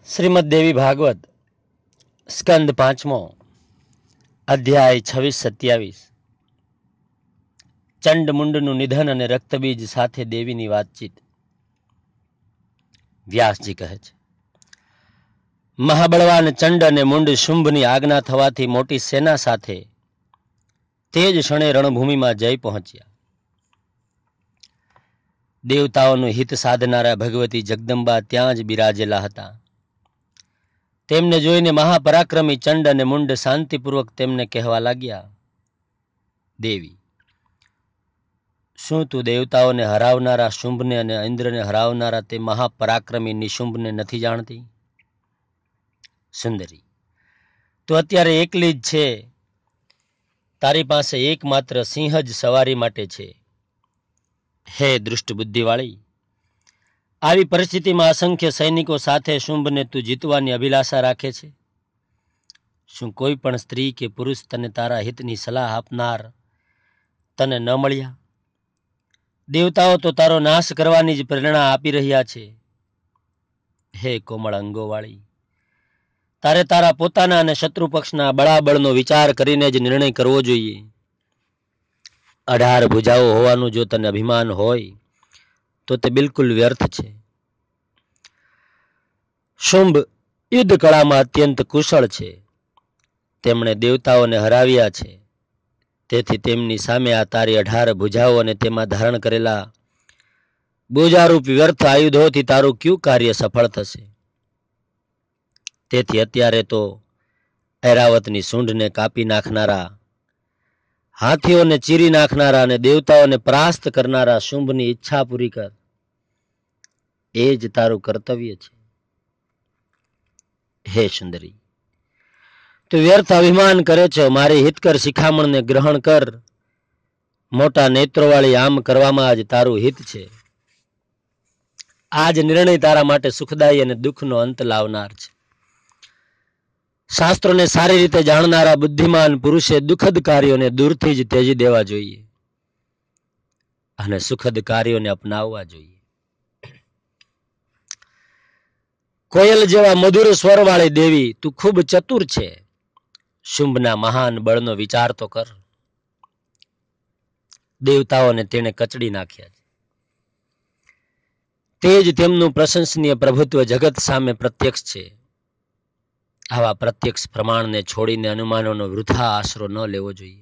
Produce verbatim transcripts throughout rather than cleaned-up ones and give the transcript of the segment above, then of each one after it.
શ્રીમદ દેવી ભાગવત સ્કંદ પાંચમો અધ્યાય છવ્વીસ સત્યાવીસ. ચંડ મુંડનું નિધન અને રક્તબીજ સાથે દેવીની વાતચીત. વ્યાસજી કહે છે, મહાબળવાન ચંડ અને મુંડ શુંભની આજ્ઞા થવાથી મોટી સેના સાથે તે જ ક્ષણે રણભૂમિમાં જઈ પહોંચ્યા. દેવતાઓનું હિત સાધનારા ભગવતી જગદંબા ત્યાં જ બિરાજેલા હતા. તેમને જોઈને મહાપરાક્રમી ચંડ અને મુંડ શાંતિપૂર્વક તેમને કહેવા લાગ્યા, દેવી, શું તું દેવતાઓને હરાવનારા શુંભને અને ઇન્દ્રને હરાવનારા તે મહાપરાક્રમી નિશુંભને નથી જાણતી? સુંદરી, તું અત્યારે એકલી જ છે. તારી પાસે એકમાત્ર સિંહ જ સવારી માટે છે. હે દુષ્ટ બુદ્ધિવાળી, આવી પરિસ્થિતિમાં અસંખ્ય સૈનિકો સાથે શુંભને તું જીતવાની અભિલાષા રાખે છે. શું કોઈ પણ સ્ત્રી કે પુરુષ તને તારા હિતની સલાહ આપનાર તને ન મળ્યા? દેવતાઓ તો તારો નાશ કરવાની જ પ્રેરણા આપી રહ્યા છે. હે કોમળ અંગોવાળી, તારે તારા પોતાના અને શત્રુ પક્ષના બળાબળનો વિચાર કરીને જ નિર્ણય કરવો જોઈએ. અઢાર ભુજાઓ હોવાનું જો તને અભિમાન હોય તો તે બિલકુલ વ્યર્થ છે. શુંભ યુદ્ધ કળામાં અત્યંત કુશળ છે. તેમણે દેવતાઓને હરાવ્યા છે. તેથી તેમની સામે આ તારી અઢાર ભુજાઓ અને તેમાં ધારણ કરેલા બોજારૂપ વ્યર્થ આયુધોથી તારું કયું કાર્ય સફળ થશે? તેથી અત્યારે તો ઐરાવતની સૂંઢને કાપી નાખનારા, હાથીઓને ચીરી નાખનારા અને દેવતાઓને પરાસ્ત કરનારા શુંભની ઈચ્છા પૂરી કર. એ જ તારું કર્તવ્ય છે. હે સુંદરી, તું વ્યર્થ અભિમાન કરે છે. મારી હિતકર શિખામણને ગ્રહણ કર. મોટા નેત્રોવાળી આમ કરવામાં જ તારું હિત છે. આ જ નિર્ણય તારા માટે સુખદાયી અને દુઃખનો અંત લાવનાર છે. શાસ્ત્રોને સારી રીતે જાણનારા બુદ્ધિમાન પુરુષે દુઃખદ કાર્યોને દૂરથી જ ત્યજી દેવા જોઈએ અને સુખદ કાર્યોને અપનાવવા જોઈએ. કોયલ જેવા મધુર સ્વરવાળી દેવી, તું ખૂબ ચતુર છે. શુંભના મહાન બળનો વિચાર તો કર. દેવતાઓને તેણે કચડી નાખ્યા છે. તે જ તેમનું પ્રશંસનીય પ્રભુત્વ જગત સામે પ્રત્યક્ષ છે. આવા પ્રત્યક્ષ પ્રમાણને છોડીને અનુમાનોનો વૃથા આશરો ન લેવો જોઈએ.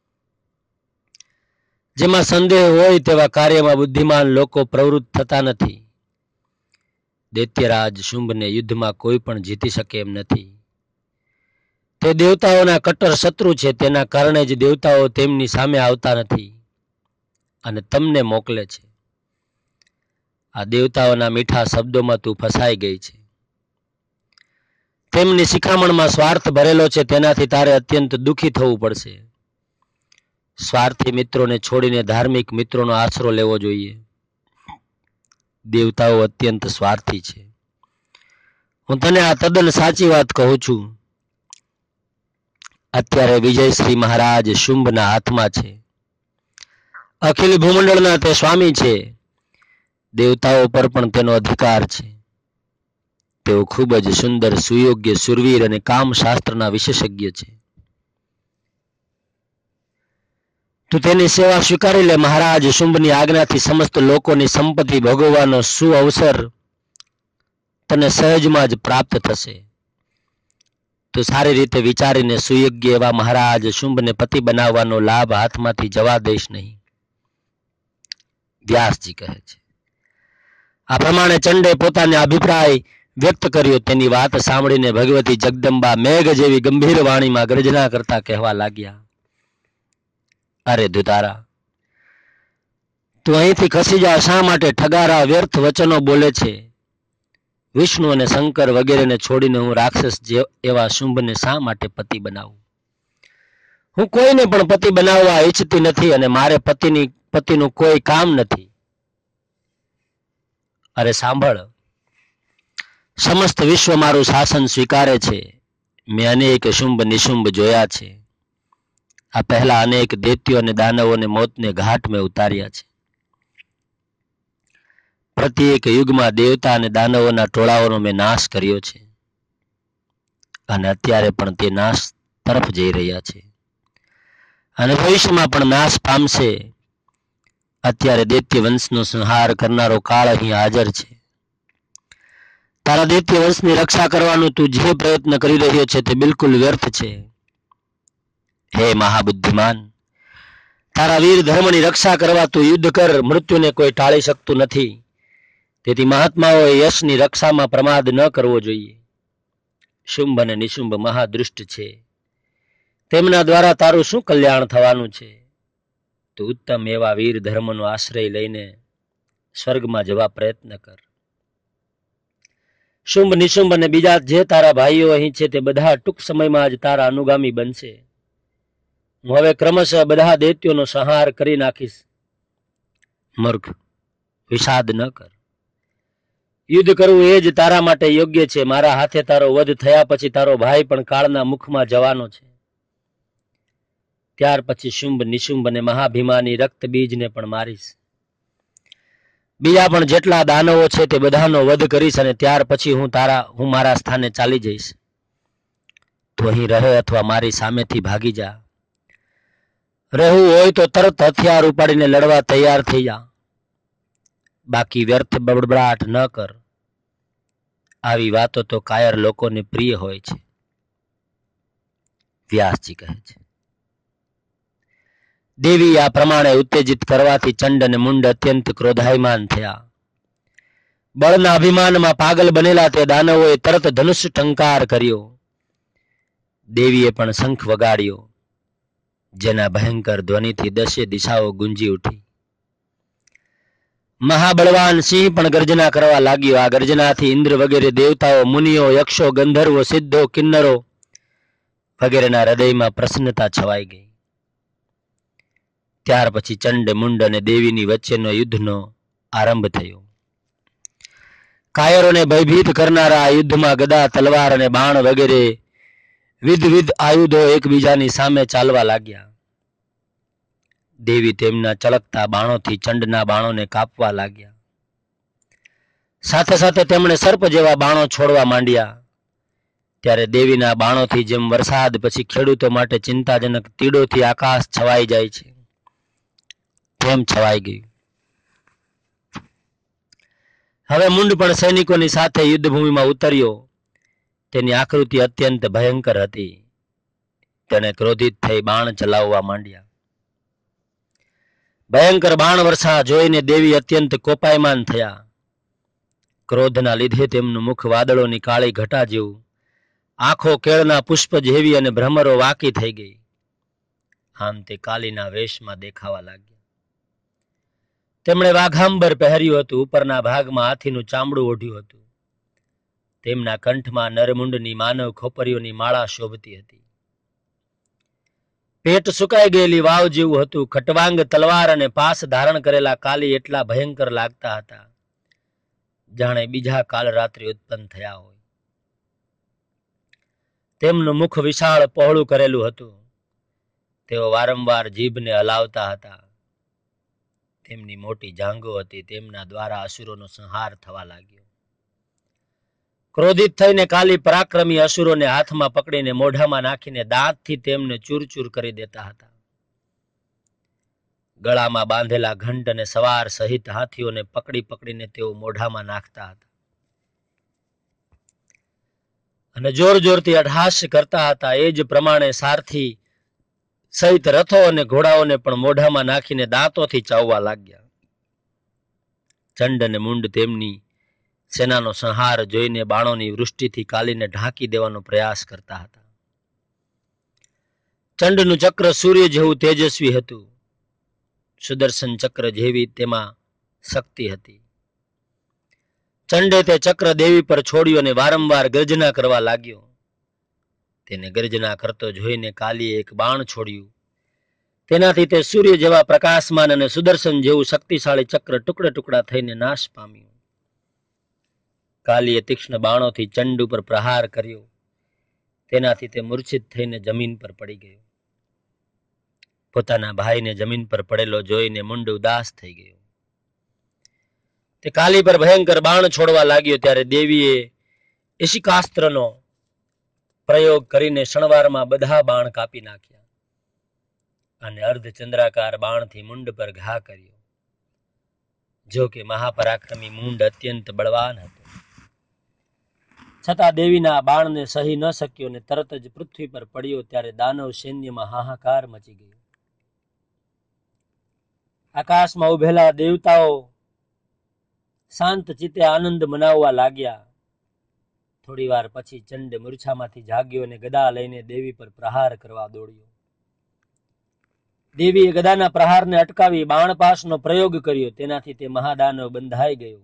જેમાં સંદેહ હોય તેવા કાર્યમાં બુદ્ધિમાન લોકો પ્રવૃત્ત થતા નથી. દૈત્યરાજ શુંભને યુદ્ધમાં કોઈ પણ જીતી શકે એમ નથી. તે દેવતાઓના કટ્ટર શત્રુ છે. તેના કારણે જ દેવતાઓ તેમની સામે આવતા નથી અને તમને મોકલે છે. આ દેવતાઓના મીઠા શબ્દોમાં તું ફસાઈ ગઈ છે. તેમની શિખામણમાં સ્વાર્થ ભરેલો છે. તેનાથી તારે અત્યંત દુઃખી થવું પડશે. સ્વાર્થી મિત્રોને છોડીને ધાર્મિક મિત્રોનો આશરો લેવો જોઈએ. દેવતાઓ અત્યંત સ્વાર્થી છે. હું તને આ તદ્દન સાચી વાત કહું છું. અત્યારે વિજયશ્રી મહારાજ શુંભના હાથમાં છે. અખિલ ભૂમંડળના તે સ્વામી છે. દેવતાઓ પર પણ તેનો અધિકાર છે. તેઓ ખૂબ જ સુંદર, સુયોગ્ય, સુરવીર અને કામશાસ્ત્રના વિશેષજ્ઞ છે. તું તેની સેવા સ્વીકારી લે. મહારાજ શુંભની આજ્ઞાથી સમસ્ત લોકોની સંપત્તિ ભોગવવાનો સુ અવસર તને સહજમાં જ પ્રાપ્ત થશે. તું સારી રીતે વિચારીને સુયોગ્ય એવા મહારાજ શુંભને પતિ બનાવવાનો લાભ હાથમાંથી જવા દઈશ નહીં. વ્યાસજી કહે છે, આ પ્રમાણે ચંડે પોતાનો અભિપ્રાય વ્યક્ત કર્યો. તેની વાત સાંભળીને ભગવતી જગદંબા મેઘ જેવી ગંભીર વાણીમાં ગર્જના કરતા કહેવા લાગ્યા, અરે દુતારા, તું અહીંથી ખસી જા. શા માટે ઠગારા વ્યર્થ વચનો બોલે છે? વિષ્ણુ અને શંકર વગેરેને છોડીને હું રાક્ષસ એવા શુંભને શા માટે પતિ બનાવું? હું કોઈને પણ પતિ બનાવવા ઈચ્છતી નથી અને મારે પતિની પતિનું કોઈ કામ નથી. અરે સાંભળ, સમસ્ત વિશ્વ મારું શાસન સ્વીકારે છે. મેં અનેક શુંભ નિશુંભ જોયા છે. આ પહેલા અનેક દૈત્યો અને દાનવોને મોતને ઘાટ મેં ઉતાર્યા છે. પ્રત્યેક યુગમાં દેવતા અને દાનવોના ટોળાઓનો મેં નાશ કર્યો છે. અને અત્યારે પણ તે નાશ તરફ જઈ રહ્યા છે અને ભવિષ્યમાં પણ નાશ પામશે. અત્યારે દૈત્ય વંશનો સંહાર કરનારો કાળ અહીં હાજર છે. તારા દૈત્ય વંશની રક્ષા કરવાનું તું જે પ્રયત્ન કરી રહ્યો છે તે બિલકુલ વ્યર્થ છે. હે મહાબુદ્ધિમાન, તારા વીર ધર્મની રક્ષા કરવા તું યુદ્ધ કર. મૃત્યુને કોઈ ટાળી શકતું નથી. તેથી મહાત્માઓએ યશની રક્ષામાં પ્રમાદ ન કરવો જોઈએ. શુંભ અને નિશુંભ મહાદૃષ્ટ છે. તેમના દ્વારા તારું શું કલ્યાણ થવાનું છે? તો ઉત્તમ એવા વીર ધર્મનો આશ્રય લઈને સ્વર્ગમાં જવા પ્રયત્ન કર. શુંભ નિશુંભ અને બીજા જે તારા ભાઈઓ અહીં છે તે બધા ટૂંક સમયમાં જ તારા અનુગામી બનશે. હું હવે ક્રમશઃ બધા દૈત્યોનો સંહાર કરી નાખીશ. મૂર્ખ, વિષાદ ન કર. યુદ્ધ કરવું એ જ તારા માટે યોગ્ય છે. મારા હાથે તારો વધ થયા પછી તારો ભાઈ પણ કાળના મુખમાં જવાનો છે. ત્યાર પછી શુંભ નિશુંભ અને મહાભિમાની રક્ત બીજને પણ મારીશ. બીજા પણ જેટલા દાનવો છે તે બધાનો વધ કરીશ અને ત્યાર પછી હું તારા હું મારા સ્થાને ચાલી જઈશ. તું અહીં રહે અથવા મારી સામેથી ભાગી જા. રહેવું હોય તો તરત હથિયાર ઉપાડીને લડવા તૈયાર થઈ જા. બાકી વ્યર્થ બબડાટ ન કર. આવી વાતો તો કાયર લોકોને પ્રિય હોય છે. વ્યાસજી કહે છે. દેવી આ પ્રમાણે ઉત્તેજિત કરવાથી ચંડ અને મુંડ અત્યંત ક્રોધાયમાન થયા. બળના અભિમાનમાં પાગલ બનેલા તે દાનવોએ તરત ધનુષ ટંકાર કર્યો. દેવીએ પણ શંખ વગાડ્યો, જેના ભયંકર ધ્વનિથી દસે દિશાઓ ગુંજી ઉઠી. મહાબળવાન સિંહ પણ ગર્જના કરવા લાગ્યો. આ ગર્જનાથી ઇન્દ્ર વગેરે દેવતાઓ, મુનિઓ, યક્ષો, ગંધર્વો, સિદ્ધો, કિન્નરો વગેરેના હૃદયમાં પ્રસન્નતા છવાઈ ગઈ. ત્યાર પછી ચંડ, મુંડ અને દેવીની વચ્ચેનો યુદ્ધનો આરંભ થયો. કાયરોને ભયભીત કરનારા આ યુદ્ધમાં ગદા, તલવાર અને બાણ વગેરે વિધવિધ આયુધો એકબીજાની સામે ચાલવા લાગ્યા. દેવી તેમના ચળકતા બાણોથી ચંડના બાણોને કાપવા લાગ્યા. સાથે સાથે તેમણે સર્પ જેવા બાણો છોડવા માંડ્યા. ત્યારે દેવીના બાણોથી જેમ વરસાદ પછી ખેડૂતો માટે ચિંતાજનક તીડોથી આકાશ છવાઈ જાય છે તેમ છવાઈ ગયું. હવે મુંડ પણ સૈનિકોની સાથે યુદ્ધભૂમિમાં ઉતર્યો. તેની આકૃતિ અત્યંત ભયંકર હતી. તેને ક્રોધિત થઈ બાણ ચલાવવા માંડ્યા. ભયંકર બાણ વર્ષા જોઈને દેવી અત્યંત કોપાયમાન થયા. ક્રોધના લીધે તેમનું મુખ વાદળોની કાળી ઘટા જેવું, આંખો કેળના પુષ્પ જેવી અને ભ્રમરો વાકી થઈ ગઈ. આમ તે કાલીના વેશમાં દેખાવા લાગ્યા. તેમણે વાઘાંબર પહેર્યું હતું. ઉપરના ભાગમાં હાથીનું ચામડું ઓઢ્યું હતું. તેમના કંઠમાં નરમુંડની માનવ ખોપરીઓની માળા શોભતી હતી. પેટ સુકાઈ ગયેલી વાવ જેવું હતું. ખટવાંગ, તલવાર અને પાસ ધારણ કરેલા કાલી એટલા ભયંકર લાગતા હતા, જાણે બીજા કાલ રાત્રિ ઉત્પન્ન થયા હોય. તેમનું મુખ વિશાળ પહોળું કરેલું હતું. તેઓ વારંવાર જીભને હલાવતા હતા. તેમની મોટી જાંઘો હતી. તેમના દ્વારા અસુરોનો સંહાર થવા લાગ્યો. ક્રોધિત થઈને કાલી પરાક્રમી અસુરોને હાથમાં પકડીને મોઢામાં નાખીને દાંતથી તેમને ચૂરચૂર કરી દેતા હતા. ગળામાં બાંધેલા ઘંટ અને સવાર સહિત હાથીઓને પકડી પકડીને તેઓ મોઢામાં નાખતા હતા અને જોર જોરથી અઢાશ કરતા હતા. એ જ પ્રમાણે સારથી સહિત રથો અને ઘોડાઓને પણ મોઢામાં નાખીને દાંતોથી ચાવવા લાગ્યા. ચંડ અને મુંડ તેમની સેનાનો સંહાર જોઈને બાણોની વૃષ્ટિથી કાલીને ઢાંકી દેવાનો પ્રયાસ કરતા હતા. ચંડનું ચક્ર સૂર્ય જેવું તેજસ્વી હતું. સુદર્શન ચક્ર જેવી તેમાં શક્તિ હતી. ચંડે તે ચક્ર દેવી પર છોડ્યું અને વારંવાર ગર્જના કરવા લાગ્યો. તેને ગર્જના કરતો જોઈને કાલીએ એક બાણ છોડ્યું. તેનાથી તે સૂર્ય જેવા પ્રકાશમાન અને સુદર્શન જેવું શક્તિશાળી ચક્ર ટુકડા ટુકડા થઈને નાશ પામ્યું. કાલીએ તીક્ષ્ણ બાણોથી ચંડ ઉપર પ્રહાર કર્યો. તેનાથી તે મૂર્છિત થઈને જમીન પર પડી ગયો. પોતાના ભાઈને જમીન પર પડેલો જોઈને મુંડ ઉદાસ થઈ ગયો. તે કાલી પર ભયંકર બાણ છોડવા લાગ્યો. ત્યારે દેવીએ ઈશિકાસ્ત્રનો પ્રયોગ કરીને ક્ષણવારમાં બધા બાણ કાપી નાખ્યા અને અર્ધચંદ્રાકાર બાણથી મુંડ પર ઘા કર્યો. જો કે મહાપરાક્રમી મુંડ અત્યંત બળવાન હતો, છતાં દેવીના બાણને સહી ન શક્યો ને તરત જ પૃથ્વી પર પડ્યો. ત્યારે દાનવ સૈન્યમાં હાહાકાર મચી ગયો. આકાશમાં ઉભેલા દેવતાઓ શાંત ચિત્તે આનંદ મનાવવા લાગ્યા. થોડી વાર પછી ચંડ મૂર્છામાંથી જાગ્યો અને ગદા લઈને દેવી પર પ્રહાર કરવા દોડ્યો. દેવીએ ગદાના પ્રહારને અટકાવી બાણપાશનો પ્રયોગ કર્યો. તેનાથી તે મહાદાનવ બંધાઈ ગયો.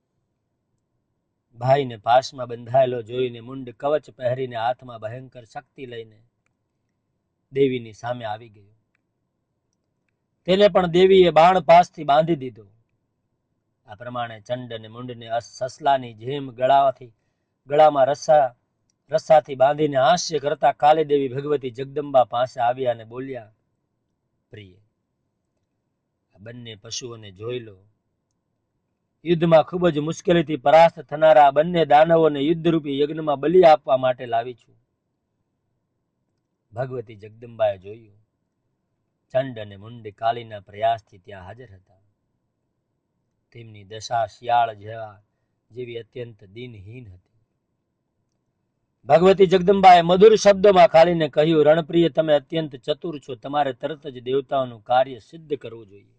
ભાઈને પાશમાં બંધાયેલો જોઈને મુંડ કવચ પહેરીને હાથમાં ભયંકર શક્તિ લઈને દેવીની સામે આવી ગયો. તેને પણ દેવીએ બાણ પાસથી બાંધી દીધો. આ પ્રમાણે ચંડ અને મુંડને સસલાની જેમ ગળાથી ગળામાં રસ્સા રસ્સાથી બાંધીને હાસ્ય કરતા કાલી દેવી ભગવતી જગદંબા પાસે આવ્યા અને બોલ્યા, પ્રિય, આ બંને પશુઓને જોઈ લો. યુદ્ધમાં ખૂબ જ મુશ્કેલીથી પરાસ્ત થનારા આ બંને દાનવોને યુદ્ધરૂપી યજ્ઞમાં બલિ આપવા માટે લાવી છું. ભગવતી જગદંબાએ જોયું, ચંડ અને મુંડ કાલીના પ્રયાસથી ત્યાં હાજર હતા. તેમની દશા શિયાળ જેવા જેવી અત્યંત દીનહીન હતી. ભગવતી જગદંબાએ મધુર શબ્દોમાં કાલીને કહ્યું, રણપ્રિય, તમે અત્યંત ચતુર છો. તમારે તરત જ દેવતાઓનું કાર્ય સિદ્ધ કરવું જોઈએ.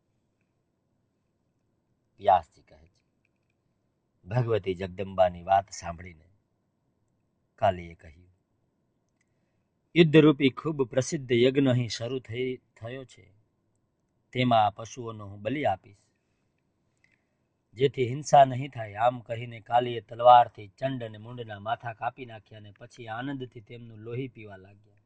વ્યાસજી કહે છે, ભગવતી જગદંબાની વાત સાંભળીને કાલીએ કહ્યું, યુદ્ધરૂપી ખૂબ પ્રસિદ્ધ યજ્ઞ અહીં શરૂ થઈ થયો છે. તેમાં આ પશુઓનો હું બલિ આપીશ, જેથી હિંસા નહીં થાય. આમ કહીને કાલીએ તલવારથી ચંડ અને મુંડના માથા કાપી નાખ્યા અને પછી આનંદથી તેમનું લોહી પીવા લાગ્યા.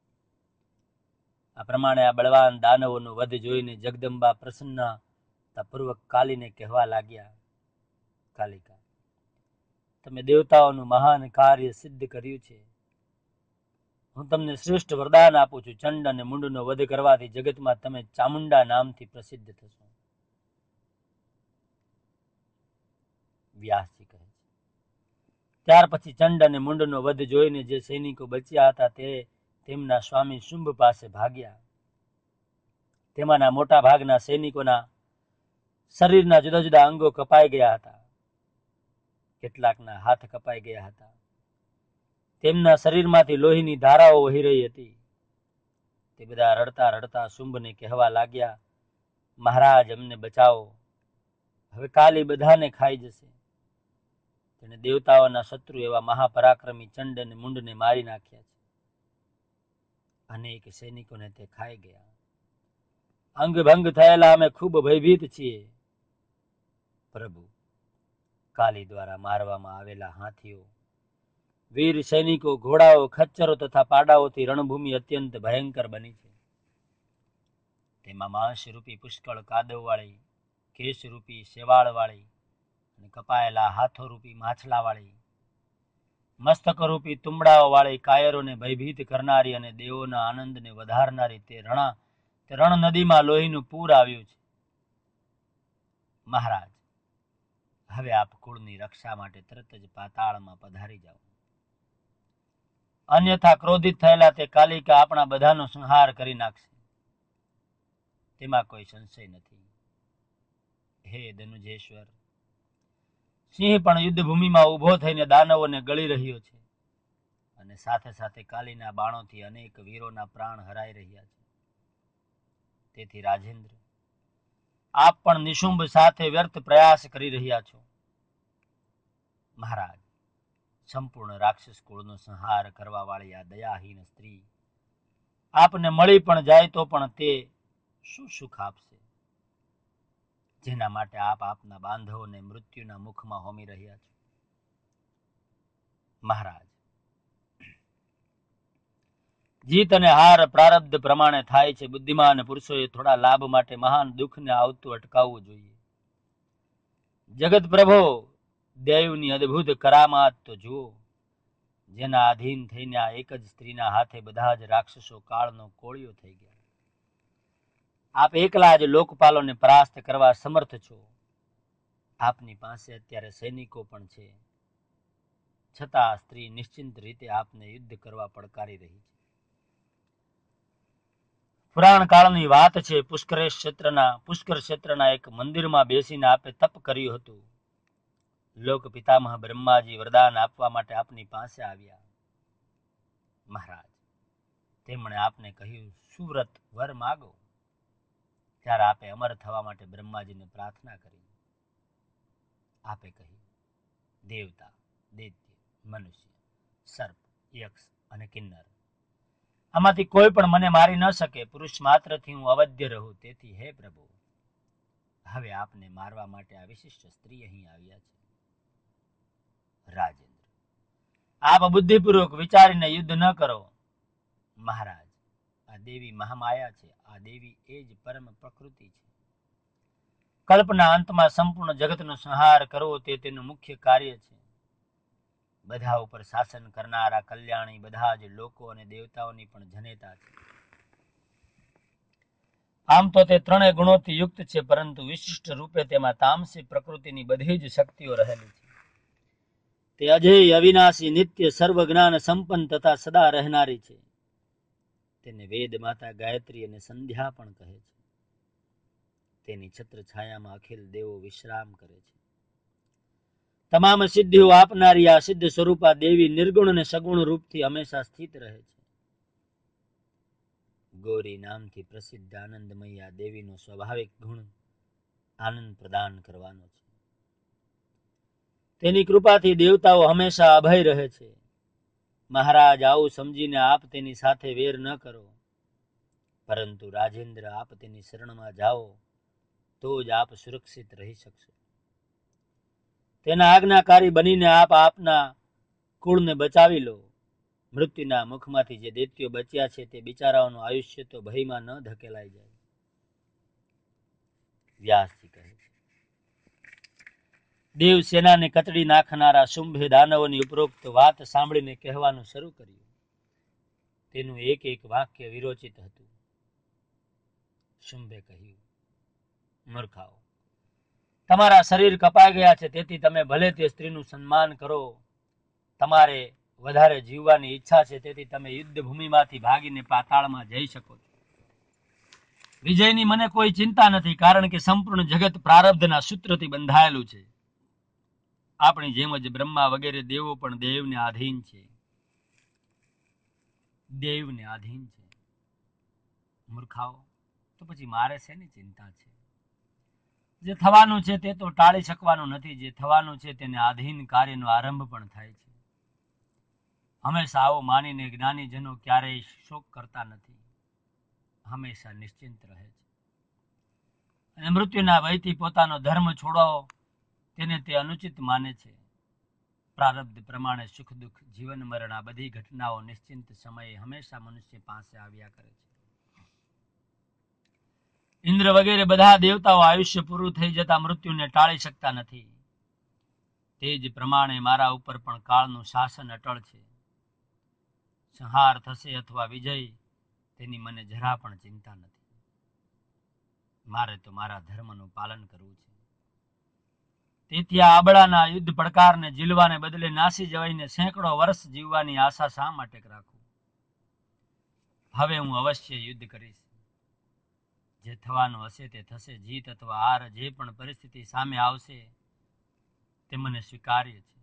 આ પ્રમાણે આ બળવાન દાનવોનો વધ જોઈને જગદંબા પ્રસન્નતાપૂર્વક કાલીને કહેવા લાગ્યા, કાલિકા, તમે દેવતાઓનું મહાન કાર્ય સિદ્ધ કર્યું છે. હું તમને શ્રેષ્ઠ વરદાન આપું છું. ચંડ અને મુંડનો વધ કરવાથી જગતમાં તમે ચામુંડા નામથી પ્રસિદ્ધ થશો. વ્યાસજી કહે છે, ત્યાર પછી ચંડ અને મુંડનો વધ જોઈને જે સૈનિકો બચ્યા હતા તે તેમના સ્વામી શુંભ પાસે ભાગ્યા. તેમાંના મોટા ભાગના સૈનિકોના શરીરના જુદા જુદા અંગો કપાઈ ગયા હતા. કેટલાકના હાથ કપાઈ ગયા હતા. તેમના શરીરમાંથી લોહીની ધારાઓ વહી રહી હતી. તે બધા રડતા રડતા શુંભને કહેવા લાગ્યા, મહારાજ, અમને બચાવો. હવે કાલી બધાને ખાઈ જશે. તેને દેવતાઓના શત્રુ એવા મહાપરાક્રમી ચંડ અને મુંડને મારી નાખ્યા છે. અનેક સૈનિકોને તે ખાઈ ગયા. અંગભંગ થયેલા અમે ખૂબ ભયભીત છીએ. પ્રભુ, કાલી દ્વારા મારવામાં આવેલા હાથીઓ, વીર સૈનિકો, ઘોડાઓ, ખચ્ચરો તથા પાડાઓથી રણભૂમિ અત્યંત ભયંકર બની છે. તેમાં માંસરૂપી પુષ્કળ કાદવવાળી, કેશરૂપી શેવાળવાળી અને કપાયેલા હાથોરૂપી માછલાવાળી, મસ્તકરૂપી તુંબડાઓવાળી, કાયરોને ભયભીત કરનારી અને દેવોના આનંદને વધારનારી તે રણા તે રણ નદીમાં લોહીનું પૂર આવ્યું છે. મહારાજ, હવે આપ કુળની રક્ષા માટે તરત જ પાતાળમાં પધારી જાઓ. અન્યથા ક્રોધિત થયેલા તે કાલિકા આપણા બધાનો સંહાર કરી નાખશે. તેમાં કોઈ સંશય નથી. હે ધનુજેશ્વર, સિંહ પણ યુદ્ધભૂમિમાં ઉભો થઈને દાનવોને ગળી રહ્યો છે અને સાથે સાથે કાલીના બાણોથી અનેક વીરોના પ્રાણ હરાઈ રહ્યા છે. તેથી રાજેન્દ્ર, આપ પણ નિશુંભ સાથે વ્યર્થ પ્રયાસ કરી રહ્યા છો. મહારાજ, સંપૂર્ણ રાક્ષસ કુળનો સંહાર કરવા વાળી આ દયાહીન સ્ત્રી આપને મળી પણ જાય તો પણ તે શું સુખ આપશે, જેના માટે આપ આપના બાંધવોને મૃત્યુના મુખમાં હોમી રહ્યા છો. મહારાજ, જીત અને હાર પ્રારબ્ધ પ્રમાણે થાય છે. બુદ્ધિમાન પુરુષોએ થોડા લાભ માટે મહાન દુઃખને આવતું અટકાવવું જોઈએ. જગત પ્રભો, દેવની અદ્ભુત કરામાત તો જુઓ, જેના આધીન થઈને આ એક જ સ્ત્રીના હાથે બધા જ રાક્ષસો કાળનો કોળિયો થઈ ગયા. આપ એકલા જ લોકપાલોને પરાસ્ત કરવા સમર્થ છો. આપની પાસે અત્યારે સૈનિકો પણ છે. છતાં સ્ત્રી નિશ્ચિંત રીતે આપને યુદ્ધ કરવા પડકારી રહી છે. પુરાણ કાળની વાત છે. પુષ્કરેશ ક્ષેત્રના પુષ્કર ક્ષેત્રના એક મંદિરમાં બેસીને આપે તપ કર્યું હતું. લોક પિતામહ બ્રહ્માજી વરદાન આપવા માટે આપની પાસે આવ્યા. મહારાજ, તેમણે આપને કહ્યું, સુવ્રત વર માગો. ત્યારે આપે અમર થવા માટે બ્રહ્માજીને પ્રાર્થના કરી. આપે કહ્યું, દેવતા, દૈત્ય, મનુષ્ય, સર્પ, યક્ષ અને કિન્નર, આમાંથી કોઈ પણ મને મારી ન શકે. પુરુષ માત્રથી હું અવધ્ય રહું. તેથી હે પ્રભુ, હવે આપને મારવા માટે આ વિશિષ્ટ સ્ત્રી અહીં આવ્યા છે. રાજેન્દ્ર, આપ બુદ્ધિપૂર્વક વિચારીને યુદ્ધ ન કરો. મહારાજ, આ દેવી મહામાયા છે. આ દેવી એ જ પરમ પ્રકૃતિ છે. કલ્પના અંતમાં સંપૂર્ણ જગતનો સંહાર કરવો તે તેનું મુખ્ય કાર્ય છે. બધા ઉપર શાસન કરનારા કલ્યાણી બધા જ લોકો અને દેવતાઓની પણ જનેતા છે. આમ તો તે ત્રણેય ગુણોથી યુક્ત છે, પરંતુ વિશિષ્ટ રૂપે તેમાં તામસી પ્રકૃતિની બધી જ શક્તિઓ રહેલી છે. તે અજેય, અવિનાશી, નિત્ય, સર્વજ્ઞાન સંપન્ન તથા સદા રહેનારી છે. તેને વેદ માતા ગાયત્રી અને સંધ્યા પણ કહે છે. તેની છત્ર છાયામાં અખિલ દેવો વિશ્રામ કરે છે. તમામ સિદ્ધિઓ આપનારી આ સિદ્ધ સ્વરૂપા દેવી નિર્ગુણ અને સગુણ રૂપથી હંમેશા સ્થિત રહે છે. ગૌરી નામથી પ્રસિદ્ધ આનંદમય આ દેવીનો સ્વાભાવિક ગુણ આનંદ પ્રદાન કરવાનો છે. તેની કૃપાથી દેવતાઓ હંમેશા અભય રહે છે. મહારાજ, આવું સમજીને આપ તેની સાથે વેર ન કરો, પરંતુ રાજેન્દ્ર, આપ તેની શરણમાં જાઓ તો જ આપ સુરક્ષિત રહી શકશો. તેના આજ્ઞાકારી બનીને આપ આપના કુળને બચાવી લો. મૃત્યુના મુખમાંથી જે દૈત્યો બચ્યા છે તે બિચારાઓનું આયુષ્ય તો ભયમાં ન ધકેલાઈ જાય. વ્યાસજી કહે છે, દેવ સેનાને કચડી નાખનારા શુંભે દાનવોની ઉપરોક્ત વાત સાંભળીને કહેવાનું શરૂ કર્યું. તેનું એક એક વાક્ય વિરોચિત હતું. શુંભે કહ્યું, મૂર્ખાઓ, તમારા શરીર કપાઈ ગયા છે, તેથી તમે ભલે તે સ્ત્રીનું સન્માન કરો. તમારે વધારે જીવવાની ઈચ્છા છે, તેથી તમે યુદ્ધ ભૂમિમાંથી ભાગીને પાતાળમાં જઈ શકો છો. વિજયની મને કોઈ ચિંતા નથી, કારણ કે સંપૂર્ણ જગત પ્રારબ્ધના સૂત્રથી બંધાયેલું છે. આપણી જેમ જ બ્રહ્મા વગેરે દેવો પણ દેવને આધીન છે. દેવને આધીન છે. મૂર્ખાઓ, તો પછી મારે શેની ચિંતા છે? જે થવાનું છે તે તો ટાળી શકવાનું નથી. જે થવાનું છે તેને આધીન કાર્યનો આરંભ પણ થાય છે. હંમેશા આવો માનીને જ્ઞાનીજનો ક્યારેય શોક કરતા નથી, હંમેશા નિશ્ચિંત રહે છે. અને મૃત્યુના ભયથી પોતાનો ધર્મ છોડવો તેને તે અનુચિત માને છે. પ્રારબ્ધ પ્રમાણે સુખ દુઃખ, જીવન મરણ આ બધી ઘટનાઓ નિશ્ચિંત સમયે હંમેશા મનુષ્ય પાસે આવ્યા કરે છે. ઇન્દ્ર વગેરે બધા દેવતાઓ આયુષ્ય પૂરું થઈ જતા મૃત્યુને ટાળી શકતા નથી. તે જ પ્રમાણે મારા ઉપર પણ કાળનું શાસન અટળ છે. સંહાર થશે અથવા વિજય, તેની મને જરા પણ ચિંતા નથી. મારે તો મારા ધર્મનું પાલન કરવું છે. તેથી આ આબળાના યુદ્ધ પડકારને ઝીલવાને બદલે નાસી જવાઈને સેંકડો વર્ષ જીવવાની આશા શા માટે રાખું? હવે હું અવશ્ય યુદ્ધ કરીશ. જે થવાનું હશે તે થશે. જીત અથવા હાર, જે પણ પરિસ્થિતિ સામે આવશે તે મને સ્વીકાર્ય છે.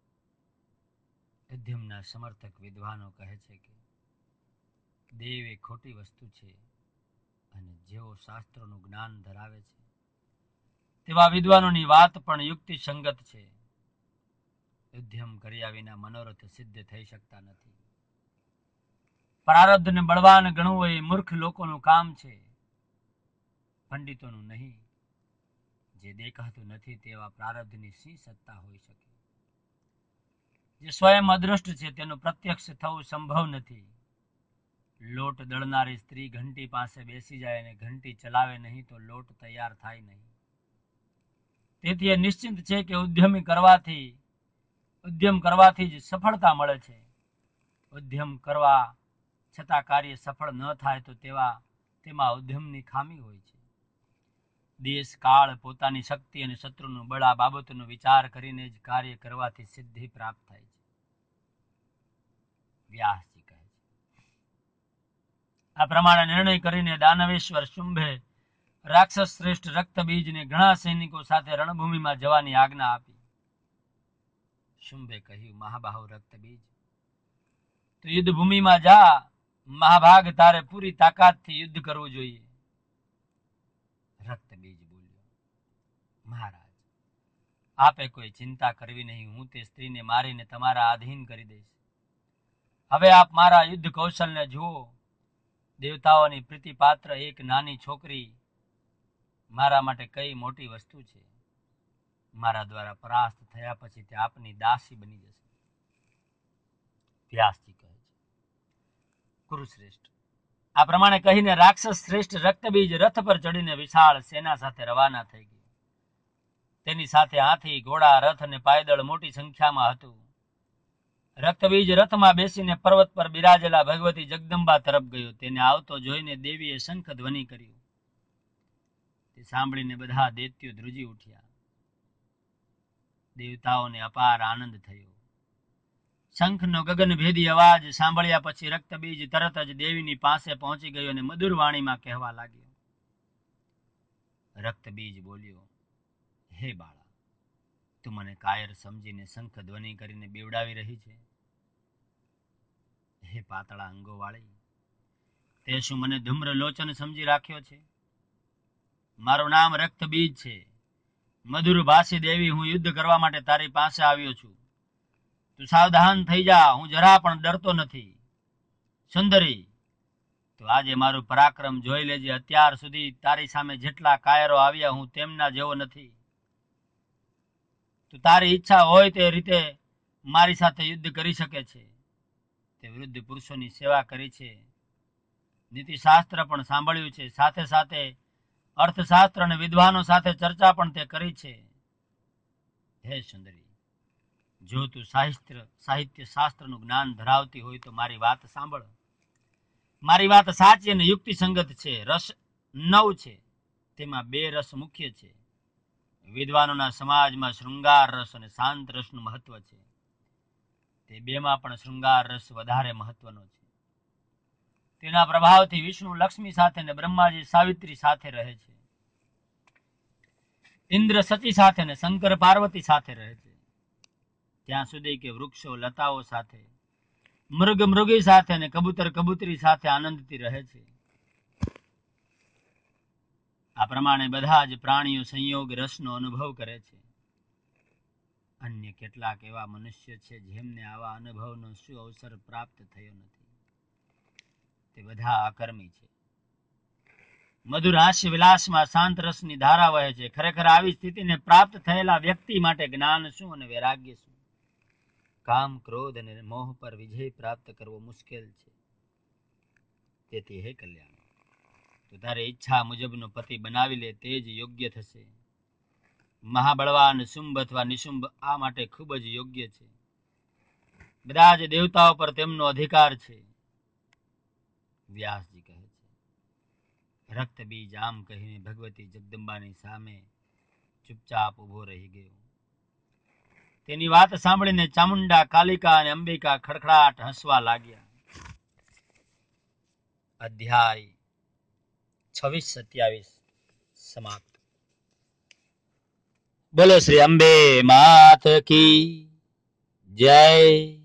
ઉદ્યમના સમર્થક વિદ્વાનો કહે છે કે દેવ એ ખોટી વસ્તુ છે, અને જેઓ શાસ્ત્રોનું જ્ઞાન ધરાવે છે તેવા વિદ્વાનોની વાત પણ યુક્તિ સંગત છે. ઉદ્યમ કર્યા વિના મનોરથ સિદ્ધ થઈ શકતા નથી. પ્રારબ્ધને બળવાન ગણવું એ મૂર્ખ લોકોનું કામ છે, પંડિતોનું નહીં. જે દેખાતું નથી તેવા પ્રારબ્ધની શી સત્તા હોઈ શકે? જે સ્વયં અદ્રષ્ટ છે તેનું પ્રત્યક્ષ થવું સંભવ નથી. લોટ દળનારી સ્ત્રી ઘંટી પાસે બેસી જાય અને ઘંટી ચલાવે નહીં તો લોટ તૈયાર થાય નહીં. તેથી એ નિશ્ચિત છે કે ઉદ્યમી કરવાથી ઉદ્યમ કરવાથી જ સફળતા મળે છે. ઉદ્યમ કરવા છતાં કાર્ય સફળ ન થાય તો તેવા તેમાં ઉદ્યમની ખામી હોય છે. દેશ કાળ, પોતાની શક્તિ અને શત્રુનું બળ આ બાબતનો વિચાર કરીને જ કાર્ય કરવાથી સિદ્ધિ પ્રાપ્ત થાય છે. વ્યાસજી કહે છે. આ પ્રમાણે નિર્ણય કરીને દાનવેશ્વર શુંભે રાક્ષસ શ્રેષ્ઠ રક્તબીજને ઘણા સૈનિકો સાથે રણભૂમિમાં જવાની આજ્ઞા આપી. શુંભે કહ્યું, મહાબાહુ રક્તબીજ, તો યુદ્ધ ભૂમિમાં જા. મહાભાગ, તારે પૂરી તાકાતથી યુદ્ધ કરવું જોઈએ. રક્તબીજ બોલ્યો, મહારાજ, આપે કોઈ ચિંતા કરવી નહીં. હું તે સ્ત્રીને મારીને તમારા આધીન કરી દઈશ. હવે આપ મારા યુદ્ધ કૌશલને જુઓ. દેવતાઓની પ્રીતિપાત્ર એક નાની છોકરી મારા માટે કઈ મોટી વસ્તુ છે. મારા દ્વારા પરાસ્ત થયા પછી તે આપની દાસી બની જશે. વ્યાસજી કહે છે, કુરુશ્રેષ્ઠ. આ પ્રમાણે કહીને રાક્ષસ શ્રેષ્ઠ રક્તબીજ રથ પર ચડીને વિશાળ સેના સાથે રવાના થઈ ગયો. તેની સાથે હાથી, ઘોડા, રથ અને પાયદળ મોટી સંખ્યામાં હતું. રક્તબીજ રથમાં બેસીને પર્વત પર બિરાજેલા ભગવતી જગદંબા તરફ ગયો. તેને આવતો જોઈને દેવીએ શંખ ધ્વનિ કર્યું. તે સાંભળીને બધા દૈત્યો ધ્રુજી ઉઠ્યા. દેવતાઓને અપાર આનંદ થયો. શંખનો ગગનભેદી અવાજ સાંભળ્યા પછી રક્તબીજ તરત જ દેવીની પાસે પહોંચી ગયો અને મધુર વાણીમાં કહેવા લાગ્યો. રક્તબીજ બોલ્યો, હે બાળા, તું મને કાયર સમજીને શંખ ધ્વનિ કરીને બીવડાવી રહી છે? હે પાતળા અંગો વાળી, તે શું મને ધૂમ્ર લોચન સમજી રાખ્યો છે? મારું નામ રક્તબીજ છે. મધુર ભાષી દેવી, હું યુદ્ધ કરવા માટે તારી પાસે આવ્યો છું. તું સાવધાન થઈ જા. હું જરા પણ ડરતો નથી. સુંદરી, તો આજે મારું પરાક્રમ જોઈ લેજે. અત્યાર સુધી તારી સામે જેટલા કાયરો આવ્યા, હું તેમના જેવો નથી. તું તારી ઈચ્છા હોય તે રીતે મારી સાથે યુદ્ધ કરી શકે છે. તે વૃદ્ધ પુરુષોની સેવા કરી છે. નીતિશાસ્ત્ર પણ સાંભળ્યું છે. સાથે સાથે અર્થશાસ્ત્ર અને વિદ્વાનો સાથે ચર્ચા પણ તે કરી છે. હે સુંદરી, જો તું સાહિત્ય સાહિત્ય શાસ્ત્રનું જ્ઞાન ધરાવતી હોય તો મારી વાત સાંભળ. મારી વાત સાચી અને યુક્તિસંગત છે. રસ નવ છે, તેમાં બે રસ મુખ્ય છે. વિદ્વાનોના સમાજમાં શૃંગાર રસ અને શાંત રસનું મહત્વ છે. તે બેમાં પણ શૃંગાર રસ વધારે મહત્વનો છે. તેના પ્રભાવથી વિષ્ણુ લક્ષ્મી સાથે અને બ્રહ્માજી સાવિત્રી સાથે રહે છે. ઇન્દ્ર સતી સાથે અને શંકર પાર્વતી સાથે રહે છે. ત્યાં સુધી કે વૃક્ષો લતાઓ સાથે, મૃગ મૃગી સાથે અને કબૂતર કબૂતરી સાથે આનંદથી રહે છે. આ પ્રમાણે બધા જ પ્રાણીઓ સંયોગ રસનો અનુભવ કરે છે. અન્ય કેટલાક એવા મનુષ્ય છે જેમને આવા અનુભવનો શું અવસર પ્રાપ્ત થયો નથી. તે બધા અકર્મી છે. મધુર હાસ્ય વિલાસમાં શાંત રસની ધારા વહે છે. ખરેખર આવી સ્થિતિને પ્રાપ્ત થયેલા વ્યક્તિ માટે જ્ઞાન શું અને વૈરાગ્ય શું? કામ, ક્રોધ અને મોહ પર વિજય પ્રાપ્ત કરવો મુશ્કેલ છે. તેથી હે કલ્યાણ, તો તારે ઈચ્છા મુજબનો પતિ બનાવી લે, તે જ યોગ્ય થશે. મહાબળવાન શુંભ અથવા નિશુંભ આ માટે ખૂબ જ યોગ્ય છે. બધા જ દેવતાઓ પર તેમનો અધિકાર છે. વ્યાસજી કહે છે, રક્તબીજ આમ કહીને ભગવતી જગદંબાની સામે ચૂપચાપ ઉભો રહી ગયો. તેની વાત સાંભળીને ચામુંડા, કાલિકા અને અંબિકા ખડખડાટ હસવા લાગ્યા. અધ્યાય છવ્વીસ સત્યાવીસ સમાપ્ત. બોલો શ્રી અંબે માત કી જય.